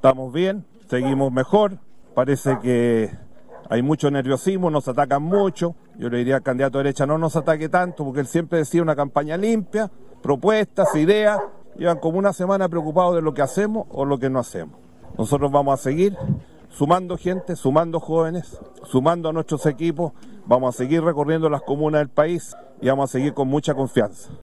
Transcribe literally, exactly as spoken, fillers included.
Estamos bien, seguimos mejor, parece que hay mucho nerviosismo, nos atacan mucho. Yo le diría al candidato de derecha no nos ataque tanto, porque él siempre decía una campaña limpia, propuestas, ideas. Llevan como una semana preocupados de lo que hacemos o lo que no hacemos. Nosotros vamos a seguir sumando gente, sumando jóvenes, sumando a nuestros equipos, vamos a seguir recorriendo las comunas del país y vamos a seguir con mucha confianza.